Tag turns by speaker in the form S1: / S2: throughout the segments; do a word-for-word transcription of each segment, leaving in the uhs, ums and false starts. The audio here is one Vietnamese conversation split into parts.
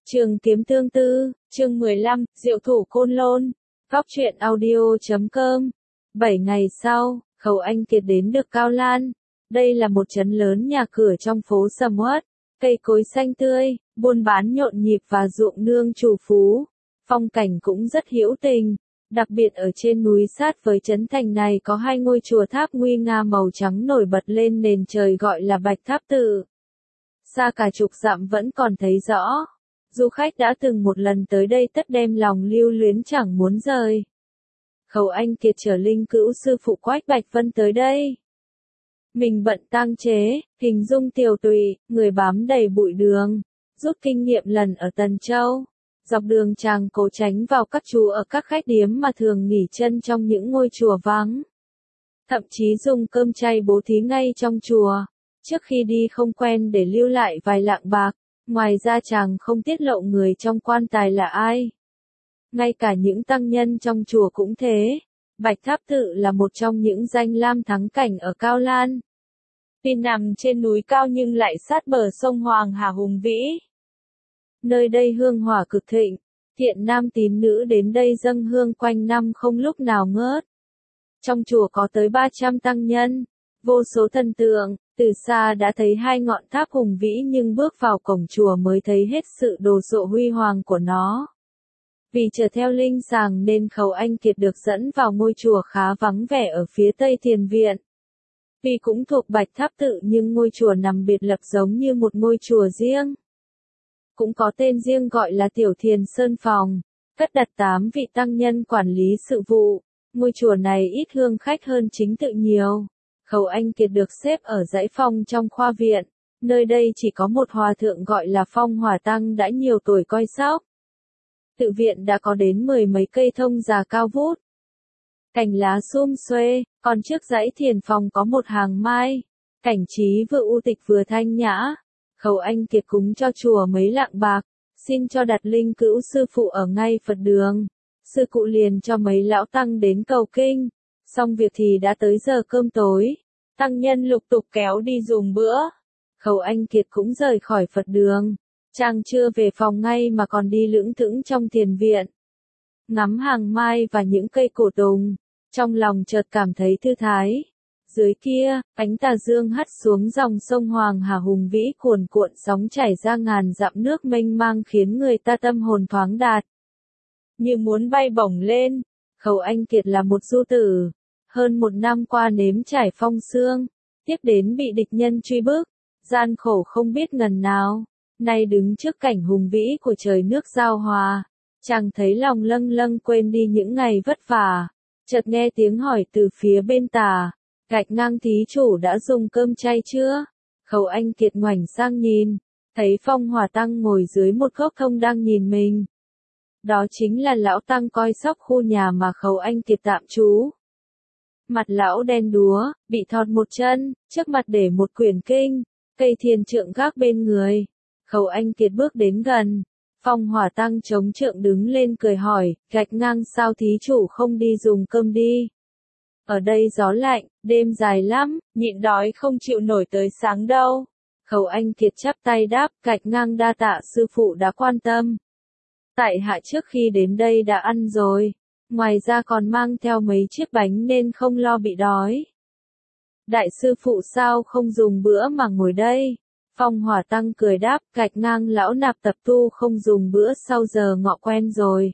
S1: Trường Kiếm Tương Tư, chương mười lăm, Diệu Thủ Côn Lôn, Góc truyện audio chấm com. Bảy ngày sau, Khấu Anh Kiệt đến được Cao Lan. Đây là một trấn lớn nhà cửa trong phố sầm uất, cây cối xanh tươi, buôn bán nhộn nhịp và ruộng nương chủ phú. Phong cảnh cũng rất hữu tình. Đặc biệt ở trên núi sát với trấn thành này có hai ngôi chùa tháp nguy nga màu trắng nổi bật lên nền trời gọi là Bạch Tháp Tự. Xa cả chục dặm vẫn còn thấy rõ. Du khách đã từng một lần tới đây tất đem lòng lưu luyến chẳng muốn rời. Khấu Anh Kiệt chở linh cữu sư phụ Quách Bạch Vân tới đây. Mình bận tang chế, hình dung tiều tụy, người bám đầy bụi đường, rút kinh nghiệm lần ở Tần Châu. Dọc đường chàng cố tránh vào các chùa ở các khách điếm mà thường nghỉ chân trong những ngôi chùa vắng. Thậm chí dùng cơm chay bố thí ngay trong chùa. Trước khi đi không quen để lưu lại vài lạng bạc. Ngoài ra chàng không tiết lộ người trong quan tài là ai. Ngay cả những tăng nhân trong chùa cũng thế. Bạch Tháp Tự là một trong những danh lam thắng cảnh ở Cao Lan. Tuy nằm trên núi cao nhưng lại sát bờ sông Hoàng Hà hùng vĩ. Nơi đây hương hỏa cực thịnh, thiện nam tín nữ đến đây dâng hương quanh năm không lúc nào ngớt. Trong chùa có tới ba trăm tăng nhân, vô số thần tượng, từ xa đã thấy hai ngọn tháp hùng vĩ nhưng bước vào cổng chùa mới thấy hết sự đồ sộ huy hoàng của nó. Vì chờ theo linh sàng nên Khấu Anh Kiệt được dẫn vào ngôi chùa khá vắng vẻ ở phía tây thiền viện. Vì cũng thuộc Bạch Tháp Tự nhưng ngôi chùa nằm biệt lập giống như một ngôi chùa riêng. Cũng có tên riêng gọi là Tiểu Thiền Sơn Phòng, cất đặt tám vị tăng nhân quản lý sự vụ. Ngôi chùa này ít hương khách hơn chính tự nhiều. Khấu Anh Kiệt được xếp ở dãy phòng trong khoa viện, nơi đây chỉ có một hòa thượng gọi là Phong Hỏa Tăng đã nhiều tuổi coi sóc. Tự viện đã có đến mười mấy cây thông già cao vút. Cành lá sum xuê, còn trước dãy thiền phòng có một hàng mai. Cảnh trí vừa u tịch vừa thanh nhã. Khấu Anh Kiệt cúng cho chùa mấy lạng bạc, xin cho đặt linh cữu sư phụ ở ngay Phật đường. Sư cụ liền cho mấy lão tăng đến cầu kinh. Xong việc thì đã tới giờ cơm tối. Tăng nhân lục tục kéo đi dùng bữa. Khấu Anh Kiệt cũng rời khỏi Phật đường. Chàng chưa về phòng ngay mà còn đi lững thững trong thiền viện. Ngắm hàng mai và những cây cổ tùng. Trong lòng chợt cảm thấy thư thái. Dưới kia, ánh tà dương hắt xuống dòng sông Hoàng Hà hùng vĩ cuồn cuộn sóng chảy ra ngàn dặm nước mênh mang khiến người ta tâm hồn thoáng đạt. Như muốn bay bổng lên. Khấu Anh Kiệt là một du tử. Hơn một năm qua nếm trải phong sương, tiếp đến bị địch nhân truy bức, gian khổ không biết ngần nào, nay đứng trước cảnh hùng vĩ của trời nước giao hòa, chàng thấy lòng lâng lâng quên đi những ngày vất vả, chợt nghe tiếng hỏi từ phía bên tà, Gạch Ngang thí chủ đã dùng cơm chay chưa? Khấu Anh Kiệt ngoảnh sang nhìn, thấy Phong Hỏa Tăng ngồi dưới một gốc thông đang nhìn mình. Đó chính là lão tăng coi sóc khu nhà mà Khấu Anh Kiệt tạm trú. Mặt lão đen đúa, bị thọt một chân, trước mặt để một quyển kinh, cây thiền trượng gác bên người. Khấu Anh Kiệt bước đến gần, Phong Hỏa Tăng chống trượng đứng lên cười hỏi, Gạch Ngang sao thí chủ không đi dùng cơm đi? Ở đây gió lạnh, đêm dài lắm, nhịn đói không chịu nổi tới sáng đâu. Khấu Anh Kiệt chắp tay đáp, Gạch Ngang đa tạ sư phụ đã quan tâm. Tại hạ trước khi đến đây đã ăn rồi. Ngoài ra còn mang theo mấy chiếc bánh nên không lo bị đói. Đại sư phụ sao không dùng bữa mà ngồi đây? Phong Hỏa Tăng cười đáp, Gạch Ngang lão nạp tập tu không dùng bữa sau giờ ngọ quen rồi.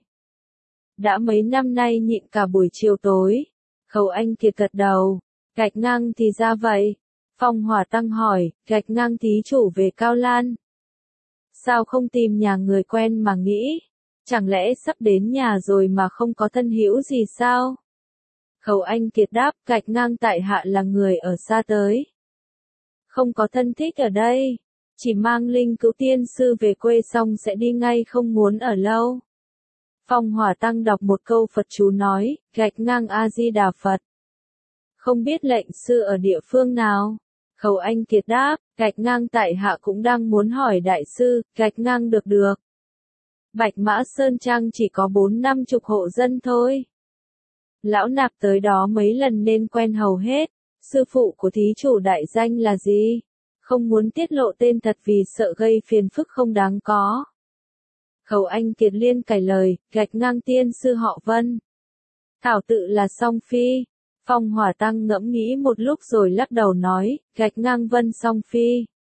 S1: Đã mấy năm nay nhịn cả buổi chiều tối. Khấu Anh Kiệt gật đầu. Gạch Ngang thì ra vậy. Phong Hỏa Tăng hỏi, Gạch Ngang thí chủ về Cao Lan. Sao không tìm nhà người quen mà nghĩ? Chẳng lẽ sắp đến nhà rồi mà không có thân hữu gì sao? Khấu Anh Kiệt đáp, Gạch Ngang tại hạ là người ở xa tới. Không có thân thích ở đây. Chỉ mang linh cữu tiên sư về quê xong sẽ đi ngay không muốn ở lâu. Phong Hỏa Tăng đọc một câu Phật chú nói, Gạch Ngang A-di-đà Phật. Không biết lệnh sư ở địa phương nào? Khấu Anh Kiệt đáp, Gạch Ngang tại hạ cũng đang muốn hỏi đại sư, Gạch Ngang được được. Bạch Mã Sơn Trang chỉ có bốn năm chục hộ dân thôi. Lão nạp tới đó mấy lần nên quen hầu hết. Sư phụ của thí chủ đại danh là gì? Không muốn tiết lộ tên thật vì sợ gây phiền phức không đáng có. Khẩu Anh Kiệt liên cải lời, gạch ngang tiên sư họ Vân. Thảo tự là Song Phi. Phong Hỏa Tăng ngẫm nghĩ một lúc rồi lắc đầu nói, gạch ngang Vân Song Phi.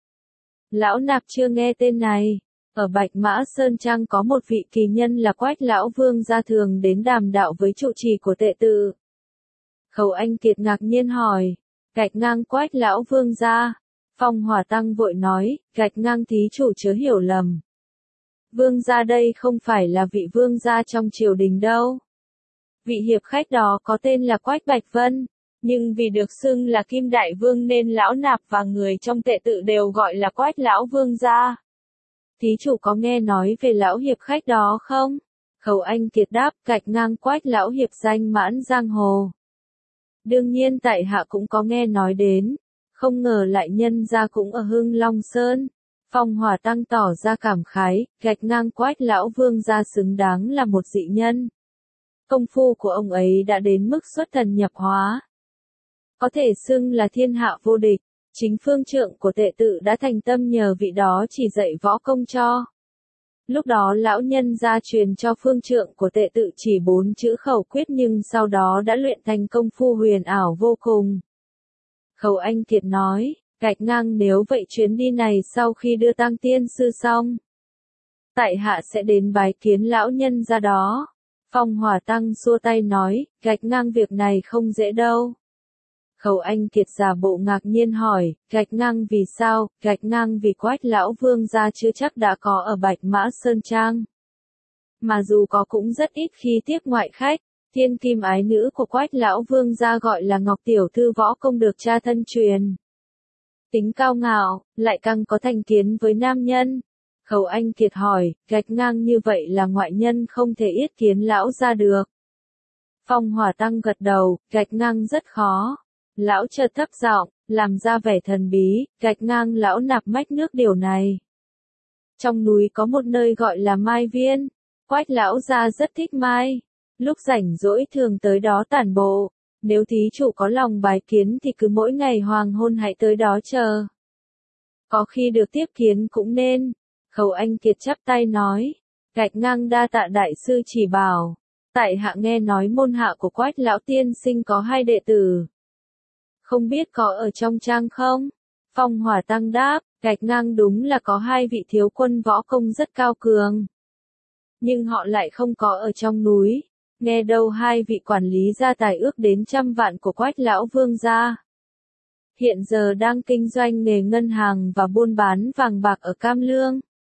S1: Lão nạp chưa nghe tên này. Ở Bạch Mã Sơn Trang có một vị kỳ nhân là Quách Lão Vương gia thường đến đàm đạo với trụ trì của tệ tự. Khẩu Anh Kiệt ngạc nhiên hỏi, gạch ngang Quách Lão Vương gia. Phong Hỏa Tăng vội nói, gạch ngang thí chủ chớ hiểu lầm. Vương gia đây không phải là vị vương gia trong triều đình đâu. Vị hiệp khách đó có tên là Quách Bạch Vân, nhưng vì được xưng là Kim Đại Vương nên lão nạp và người trong tệ tự đều gọi là Quách Lão Vương gia. Thí chủ có nghe nói về lão hiệp khách đó không? Khẩu Anh Kiệt đáp, gạch ngang Quách Lão hiệp danh mãn giang hồ. Đương nhiên tại hạ cũng có nghe nói đến, không ngờ lại nhân ra cũng ở Hưng Long Sơn. Phong Hỏa Tăng tỏ ra cảm khái, gạch ngang Quách Lão Vương gia xứng đáng là một dị nhân. Công phu của ông ấy đã đến mức xuất thần nhập hóa. Có thể xưng là thiên hạ vô địch, chính phương trượng của tệ tự đã thành tâm nhờ vị đó chỉ dạy võ công cho. Lúc đó lão nhân gia truyền cho phương trượng của tệ tự chỉ bốn chữ khẩu quyết nhưng sau đó đã luyện thành công phu huyền ảo vô cùng. Khẩu Anh Kiệt nói, gạch ngang nếu vậy chuyến đi này sau khi đưa tang tiên sư xong, tại hạ sẽ đến bái kiến lão nhân gia đó. Phong Hỏa Tăng xua tay nói, gạch ngang việc này không dễ đâu. Khẩu Anh Kiệt giả bộ ngạc nhiên hỏi, gạch ngang vì sao? Gạch ngang vì Quách Lão Vương gia chưa chắc đã có ở Bạch Mã Sơn Trang. Mà dù có cũng rất ít khi tiếp ngoại khách. Thiên kim ái nữ của Quách Lão Vương gia gọi là Ngọc Tiểu Thư võ công được cha thân truyền. Tính cao ngạo, lại càng có thành kiến với nam nhân. Khẩu Anh Kiệt hỏi, gạch ngang như vậy là ngoại nhân không thể yết kiến lão ra được. Phong Hỏa Tăng gật đầu, gạch ngang rất khó. Lão chợt thấp giọng, làm ra vẻ thần bí, gạch ngang lão nạp mách nước điều này. Trong núi có một nơi gọi là Mai Viên, Quách lão gia rất thích mai. Lúc rảnh rỗi thường tới đó tản bộ, nếu thí chủ có lòng bái kiến thì cứ mỗi ngày hoàng hôn hãy tới đó chờ. Có khi được tiếp kiến cũng nên. Khẩu Anh Kiệt chắp tay nói, gạch ngang đa tạ đại sư chỉ bảo. Tại hạ nghe nói môn hạ của Quách lão tiên sinh có hai đệ tử. Không biết có ở trong trang không? Phong Hỏa Tăng đáp, gạch ngang đúng là có hai vị thiếu quân võ công rất cao cường. Nhưng họ lại không có ở trong núi. Nghe đâu hai vị quản lý gia tài ước đến trăm vạn của Quách Lão Vương gia. Hiện giờ đang kinh doanh nghề ngân hàng và buôn bán vàng bạc ở Cam Lương.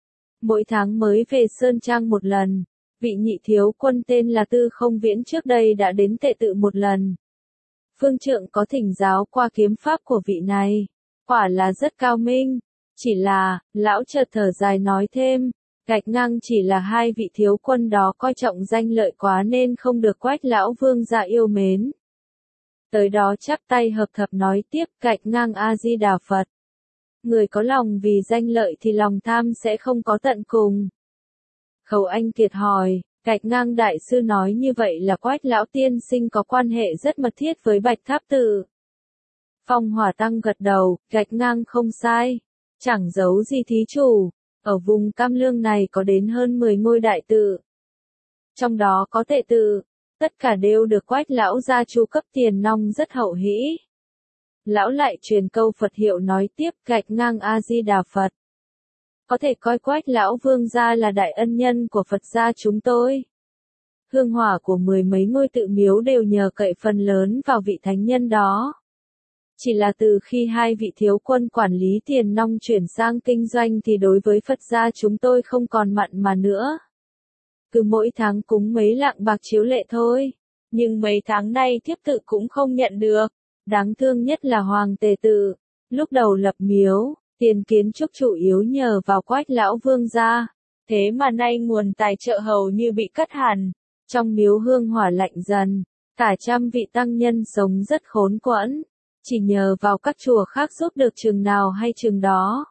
S1: Mỗi tháng mới về Sơn Trang một lần. Vị nhị thiếu quân tên là Tư Không Viễn trước đây đã đến tệ tự một lần. Phương trượng có thỉnh giáo qua kiếm pháp của vị này. Quả là rất cao minh. Chỉ là, lão chợt thở dài nói thêm. Gạch ngang chỉ là hai vị thiếu quân đó coi trọng danh lợi quá nên không được Quách Lão Vương gia yêu mến. Tới đó chắp tay hợp thập nói tiếp, gạch ngang A-di-đà Phật. Người có lòng vì danh lợi thì lòng tham sẽ không có tận cùng. Khẩu Anh Kiệt hỏi, gạch ngang đại sư nói như vậy là Quách Lão tiên sinh có quan hệ rất mật thiết với Bạch Tháp Tự. Phong Hỏa Tăng gật đầu, gạch ngang không sai. Chẳng giấu gì thí chủ. Ở vùng Cam Lương này có đến hơn mười ngôi đại tự. Trong đó có tệ tự. Tất cả đều được Quách lão gia chu cấp tiền nong rất hậu hĩ. Lão lại truyền câu Phật hiệu nói tiếp, gạch ngang A-di-đà Phật. Có thể coi Quách lão vương gia là đại ân nhân của Phật gia chúng tôi. Hương hỏa của mười mấy ngôi tự miếu đều nhờ cậy phần lớn vào vị thánh nhân đó. Chỉ là từ khi hai vị thiếu quân quản lý tiền nong chuyển sang kinh doanh thì đối với Phật gia chúng tôi không còn mặn mà nữa. Cứ mỗi tháng cúng mấy lạng bạc chiếu lệ thôi. Nhưng mấy tháng nay thiếp tự cũng không nhận được. Đáng thương nhất là Hoàng Tề Tự. Lúc đầu lập miếu, tiền kiến trúc chủ yếu nhờ vào Quách Lão Vương gia. Thế mà nay nguồn tài trợ hầu như bị cắt hẳn. Trong miếu hương hỏa lạnh dần. Cả trăm vị tăng nhân sống rất khốn quẫn. Chỉ nhờ vào các chùa khác giúp được chừng nào hay chừng đó.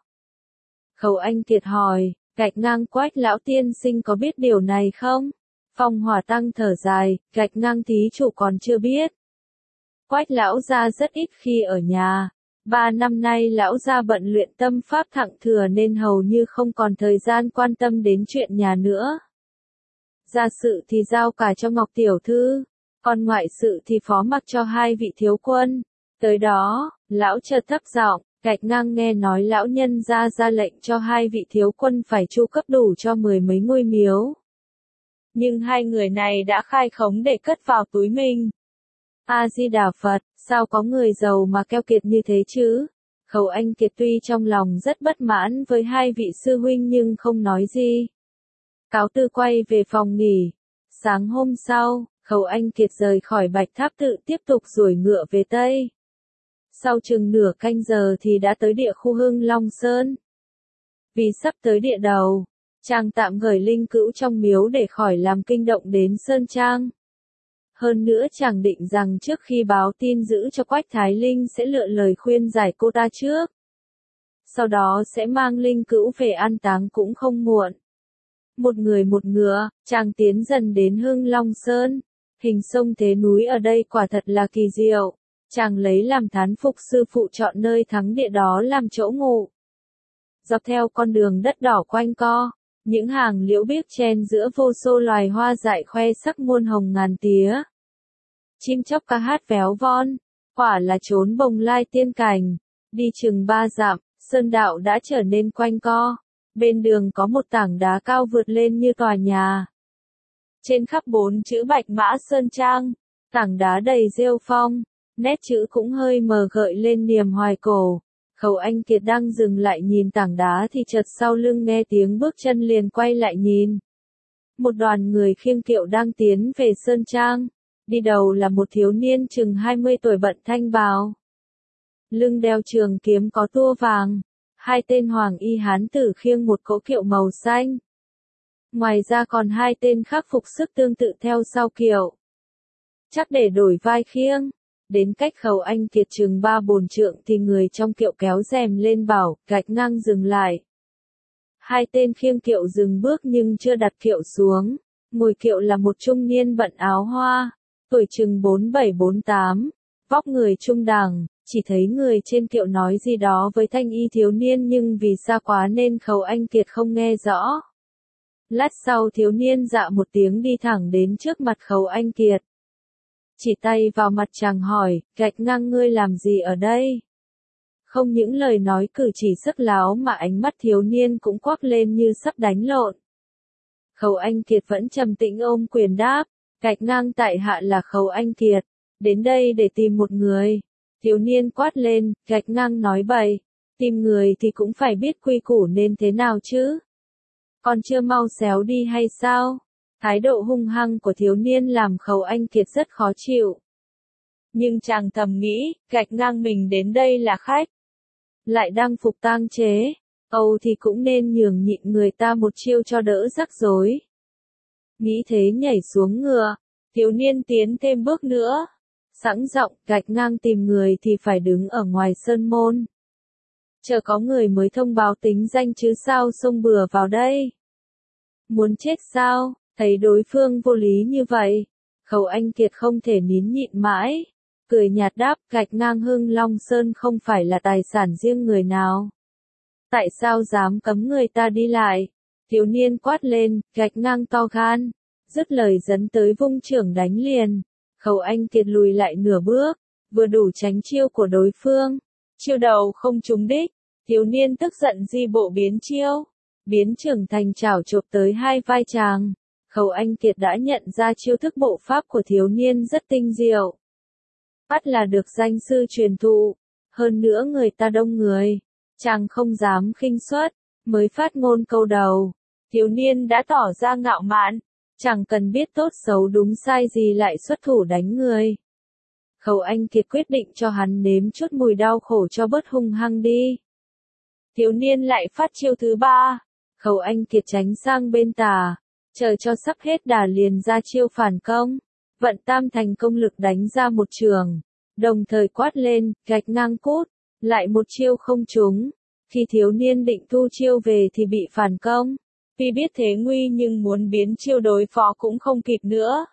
S1: Khẩu Anh Kiệt hỏi, gạch ngang Quách Lão tiên sinh có biết điều này không? Phong Hỏa Tăng thở dài, gạch ngang thí chủ còn chưa biết. Quách Lão gia rất ít khi ở nhà. Ba năm nay Lão gia bận luyện tâm pháp thặng thừa nên hầu như không còn thời gian quan tâm đến chuyện nhà nữa. Gia sự thì giao cả cho Ngọc Tiểu Thư, còn ngoại sự thì phó mặc cho hai vị thiếu quân. Tới đó, lão chợt thấp giọng, Gạch Ngang nghe nói lão nhân ra ra lệnh cho hai vị thiếu quân phải chu cấp đủ cho mười mấy ngôi miếu. Nhưng hai người này đã khai khống để cất vào túi mình. A-di-đà Phật, sao có người giàu mà keo kiệt như thế chứ? Khấu Anh Kiệt tuy trong lòng rất bất mãn với hai vị sư huynh nhưng không nói gì. Cáo từ quay về phòng nghỉ. Sáng hôm sau, Khấu Anh Kiệt rời khỏi Bạch Tháp Tự tiếp tục ruổi ngựa về Tây. Sau chừng nửa canh giờ thì đã tới địa khu Hưng Long Sơn. Vì sắp tới địa đầu, chàng tạm gửi linh cữu trong miếu để khỏi làm kinh động đến Sơn Trang. Hơn nữa chàng định rằng trước khi báo tin giữ cho Quách Thái Linh sẽ lựa lời khuyên giải cô ta trước. Sau đó sẽ mang linh cữu về an táng cũng không muộn. Một người một ngựa, chàng tiến dần đến Hưng Long Sơn. Hình sông thế núi ở đây quả thật là kỳ diệu. Chàng lấy làm thán phục sư phụ chọn nơi thắng địa đó làm chỗ ngủ. Dọc theo con đường đất đỏ quanh co, những hàng liễu biếc chen giữa vô số loài hoa dại khoe sắc muôn hồng ngàn tía. Chim chóc ca hát véo von, quả là chốn bồng lai tiên cảnh. Đi chừng ba dặm, sơn đạo đã trở nên quanh co. Bên đường có một tảng đá cao vượt lên như tòa nhà. Trên khắp bốn chữ Bạch Mã Sơn Trang, tảng đá đầy rêu phong, nét chữ cũng hơi mờ gợi lên niềm hoài cổ. Khấu Anh Kiệt đang dừng lại nhìn tảng đá thì chợt sau lưng nghe tiếng bước chân liền quay lại nhìn. Một đoàn người khiêng kiệu đang tiến về Sơn Trang. Đi đầu là một thiếu niên chừng hai mươi tuổi bận thanh bào. Lưng đeo trường kiếm có tua vàng. Hai tên hoàng y hán tử khiêng một cỗ kiệu màu xanh. Ngoài ra còn hai tên khác phục sức tương tự theo sau kiệu. Chắc để đổi vai khiêng. Đến cách Khấu Anh Kiệt chừng ba bồn trượng thì người trong kiệu kéo rèm lên bảo, Gạch Ngang dừng lại. Hai tên khiêng kiệu dừng bước nhưng chưa đặt kiệu xuống. Ngồi kiệu là một trung niên bận áo hoa, tuổi chừng bốn bảy bốn tám, vóc người trung đẳng, chỉ thấy người trên kiệu nói gì đó với thanh y thiếu niên nhưng vì xa quá nên Khấu Anh Kiệt không nghe rõ. Lát sau thiếu niên dạ một tiếng đi thẳng đến trước mặt Khấu Anh Kiệt. Chỉ tay vào mặt chàng hỏi, Gạch Ngang ngươi làm gì ở đây? Không những lời nói cử chỉ sức láo mà ánh mắt thiếu niên cũng quắc lên như sắp đánh lộn. Khấu Anh Kiệt vẫn trầm tĩnh ôm quyền đáp, Gạch Ngang tại hạ là Khấu Anh Kiệt, đến đây để tìm một người. Thiếu niên quát lên, Gạch Ngang nói bậy, tìm người thì cũng phải biết quy củ nên thế nào chứ? Còn chưa mau xéo đi hay sao? Thái độ hung hăng của thiếu niên làm Khấu Anh Kiệt rất khó chịu. Nhưng chàng thầm nghĩ, Gạch Ngang mình đến đây là khách. Lại đang phục tang chế, Âu thì cũng nên nhường nhịn người ta một chiêu cho đỡ rắc rối. Nghĩ thế nhảy xuống ngựa, thiếu niên tiến thêm bước nữa. Sẵn giọng, Gạch Ngang tìm người thì phải đứng ở ngoài sơn môn. Chờ có người mới thông báo tính danh chứ sao xông bừa vào đây. Muốn chết sao? Thấy đối phương vô lý như vậy, Khấu Anh Kiệt không thể nín nhịn mãi, cười nhạt đáp, Gạch Ngang Hưng Long Sơn không phải là tài sản riêng người nào. Tại sao dám cấm người ta đi lại? Thiếu niên quát lên, Gạch Ngang to gan, dứt lời dẫn tới vung chưởng đánh liền. Khấu Anh Kiệt lùi lại nửa bước, vừa đủ tránh chiêu của đối phương. Chiêu đầu không trúng đích, thiếu niên tức giận di bộ biến chiêu, biến chưởng thành chảo chộp tới hai vai chàng. Khấu Anh Kiệt đã nhận ra chiêu thức bộ pháp của thiếu niên rất tinh diệu. Bắt là được danh sư truyền thụ, hơn nữa người ta đông người, chàng không dám khinh suất, mới phát ngôn câu đầu. Thiếu niên đã tỏ ra ngạo mạn, chẳng cần biết tốt xấu đúng sai gì lại xuất thủ đánh người. Khấu Anh Kiệt quyết định cho hắn nếm chút mùi đau khổ cho bớt hung hăng đi. Thiếu niên lại phát chiêu thứ ba, Khấu Anh Kiệt tránh sang bên tà. Chờ cho sắp hết đà liền ra chiêu phản công, vận tam thành công lực đánh ra một trường, đồng thời quát lên, Gạch Ngang cút, lại một chiêu không trúng. Khi thiếu niên định thu chiêu về thì bị phản công, vì biết thế nguy nhưng muốn biến chiêu đối phó cũng không kịp nữa.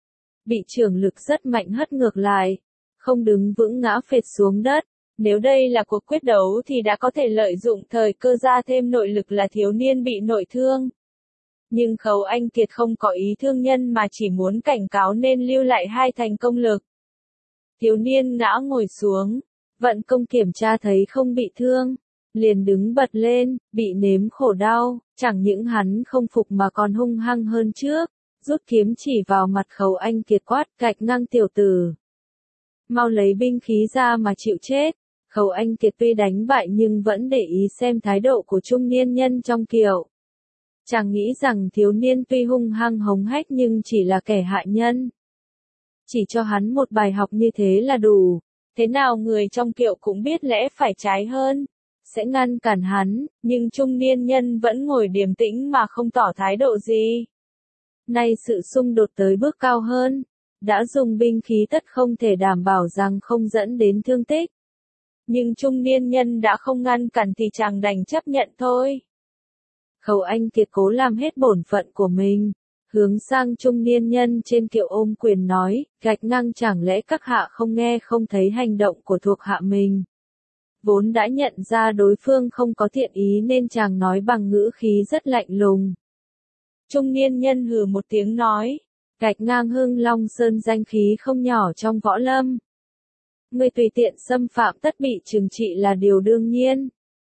S1: Bị trưởng lực rất mạnh hất ngược lại, không đứng vững ngã phệt xuống đất. Nếu đây là cuộc quyết đấu thì đã có thể lợi dụng thời cơ ra thêm nội lực là thiếu niên bị nội thương. Nhưng Khấu Anh Kiệt không có ý thương nhân mà chỉ muốn cảnh cáo nên lưu lại hai thành công lực. Thiếu niên ngã ngồi xuống, vận công kiểm tra thấy không bị thương, liền đứng bật lên, bị nếm khổ đau, chẳng những hắn không phục mà còn hung hăng hơn trước, rút kiếm chỉ vào mặt Khấu Anh Kiệt quát, gạch ngang tiểu tử. Mau lấy binh khí ra mà chịu chết. Khấu Anh Kiệt tuy đánh bại nhưng vẫn để ý xem thái độ của trung niên nhân trong kiệu. Chàng nghĩ rằng thiếu niên tuy hung hăng hống hách nhưng chỉ là kẻ hại nhân. Chỉ cho hắn một bài học như thế là đủ. Thế nào người trong kiệu cũng biết lẽ phải trái hơn, sẽ ngăn cản hắn, nhưng trung niên nhân vẫn ngồi điềm tĩnh mà không tỏ thái độ gì. Nay sự xung đột tới bước cao hơn, đã dùng binh khí tất không thể đảm bảo rằng không dẫn đến thương tích. Nhưng trung niên nhân đã không ngăn cản thì chàng đành chấp nhận thôi. Khấu Anh Kiệt cố làm hết bổn phận của mình, hướng sang trung niên nhân trên kiệu ôm quyền nói, gạch ngang chẳng lẽ các hạ không nghe không thấy hành động của thuộc hạ mình. Vốn đã nhận ra đối phương không có thiện ý nên chàng nói bằng ngữ khí rất lạnh lùng. Trung niên nhân hừ một tiếng nói, gạch ngang Hưng Long Sơn danh khí không nhỏ trong võ lâm. Người tùy tiện xâm phạm tất bị trừng trị là điều đương nhiên.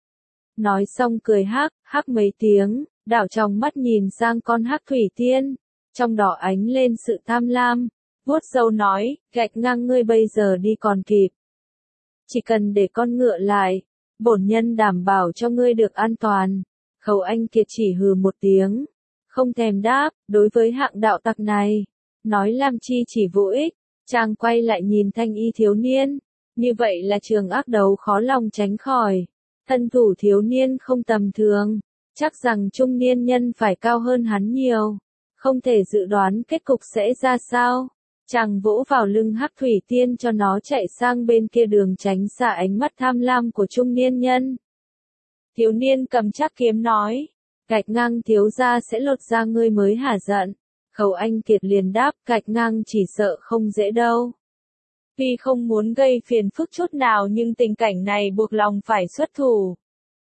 S1: Nói xong cười hắc, hắc mấy tiếng, đảo tròng mắt nhìn sang con hắc thủy tiên, trong đỏ ánh lên sự tham lam, vuốt râu nói, gạch ngang ngươi bây giờ đi còn kịp. Chỉ cần để con ngựa lại, bổn nhân đảm bảo cho ngươi được an toàn. Khấu Anh Kiệt chỉ hừ một tiếng, không thèm đáp, đối với hạng đạo tặc này, nói làm chi chỉ vô ích. Chàng quay lại nhìn thanh y thiếu niên, như vậy là trường ác đấu khó lòng tránh khỏi. Thân thủ thiếu niên không tầm thường, chắc rằng trung niên nhân phải cao hơn hắn nhiều, không thể dự đoán kết cục sẽ ra sao. Chàng vỗ vào lưng hắc thủy tiên cho nó chạy sang bên kia đường tránh xa ánh mắt tham lam của trung niên nhân. Thiếu niên cầm chắc kiếm nói, gạch ngang thiếu gia sẽ lột ra ngươi mới hả giận. Khấu Anh Kiệt liền đáp, gạch ngang chỉ sợ không dễ đâu. Tuy không muốn gây phiền phức chút nào nhưng tình cảnh này buộc lòng phải xuất thủ.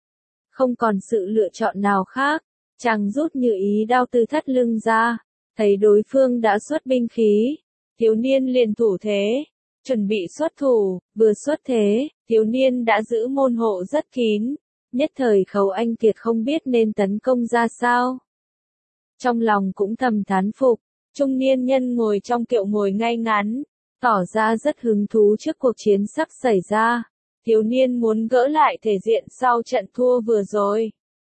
S1: Không còn sự lựa chọn nào khác, chàng rút như ý đao từ thắt lưng ra, thấy đối phương đã xuất binh khí, thiếu niên liền thủ thế, chuẩn bị xuất thủ, vừa xuất thế, thiếu niên đã giữ môn hộ rất kín, nhất thời Khấu Anh Kiệt không biết nên tấn công ra sao. Trong lòng cũng thầm thán phục, trung niên nhân ngồi trong kiệu ngồi ngay ngắn, tỏ ra rất hứng thú trước cuộc chiến sắp xảy ra. Thiếu niên muốn gỡ lại thể diện sau trận thua vừa rồi.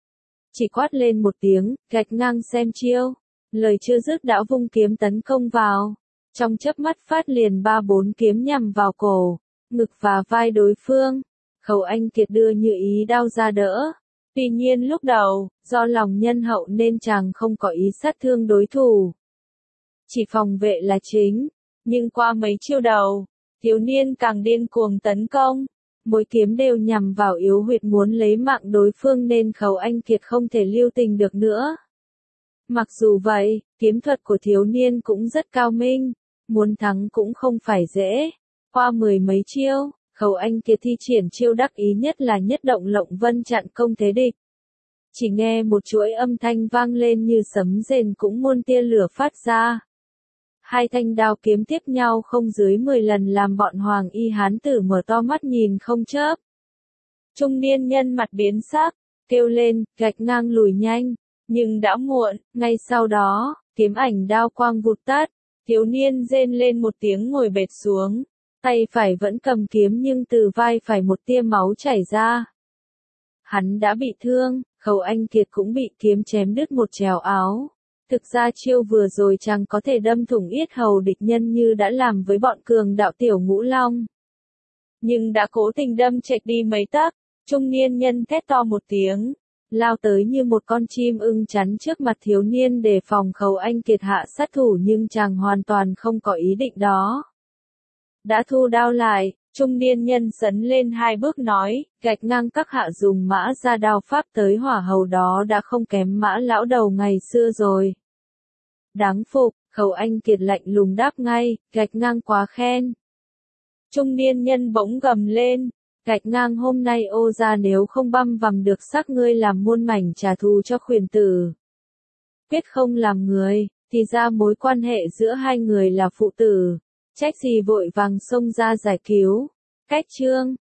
S1: Chỉ quát lên một tiếng, gạch ngang xem chiêu. Lời chưa dứt đã vung kiếm tấn công vào. Trong chớp mắt phát liền ba bốn kiếm nhằm vào cổ, ngực và vai đối phương. Khấu Anh Kiệt đưa như ý đao ra đỡ. Tuy nhiên lúc đầu, do lòng nhân hậu nên chàng không có ý sát thương đối thủ. Chỉ phòng vệ là chính. Nhưng qua mấy chiêu đầu, thiếu niên càng điên cuồng tấn công. Mỗi kiếm đều nhằm vào yếu huyệt muốn lấy mạng đối phương nên Khấu Anh Kiệt không thể lưu tình được nữa. Mặc dù vậy, kiếm thuật của thiếu niên cũng rất cao minh, muốn thắng cũng không phải dễ. Qua mười mấy chiêu, Khấu Anh Kiệt thi triển chiêu đắc ý nhất là nhất động lộng vân chặn công thế địch. Chỉ nghe một chuỗi âm thanh vang lên như sấm rền cũng muôn tia lửa phát ra. Hai thanh đao kiếm tiếp nhau không dưới mười lần làm bọn hoàng y hán tử mở to mắt nhìn không chớp. Trung niên nhân mặt biến sắc, kêu lên, gạch ngang lùi nhanh, nhưng đã muộn, ngay sau đó, kiếm ảnh đao quang vụt tắt, thiếu niên rên lên một tiếng ngồi bệt xuống, tay phải vẫn cầm kiếm nhưng từ vai phải một tia máu chảy ra. Hắn đã bị thương, Khấu Anh Kiệt cũng bị kiếm chém đứt một trèo áo. Thực ra chiêu vừa rồi chàng có thể đâm thủng yết hầu địch nhân như đã làm với bọn cường đạo tiểu ngũ long. Nhưng đã cố tình đâm chệch đi mấy tấc, trung niên nhân thét to một tiếng, lao tới như một con chim ưng chắn trước mặt thiếu niên để phòng Khấu Anh Kiệt hạ sát thủ nhưng chàng hoàn toàn không có ý định đó. Đã thu đao lại, trung niên nhân sấn lên hai bước nói, gạch ngang các hạ dùng mã ra đao pháp tới hỏa hầu đó đã không kém mã lão đầu ngày xưa rồi. Đáng phục, Khấu Anh Kiệt lạnh lùng đáp ngay, gạch ngang quá khen. Trung niên nhân bỗng gầm lên, gạch ngang hôm nay ô ra nếu không băm vằm được xác ngươi làm muôn mảnh trả thù cho khuyển tử. quyết không làm người, thì ra mối quan hệ giữa hai người là phụ tử, trách gì vội vàng xông ra giải cứu. Cách chương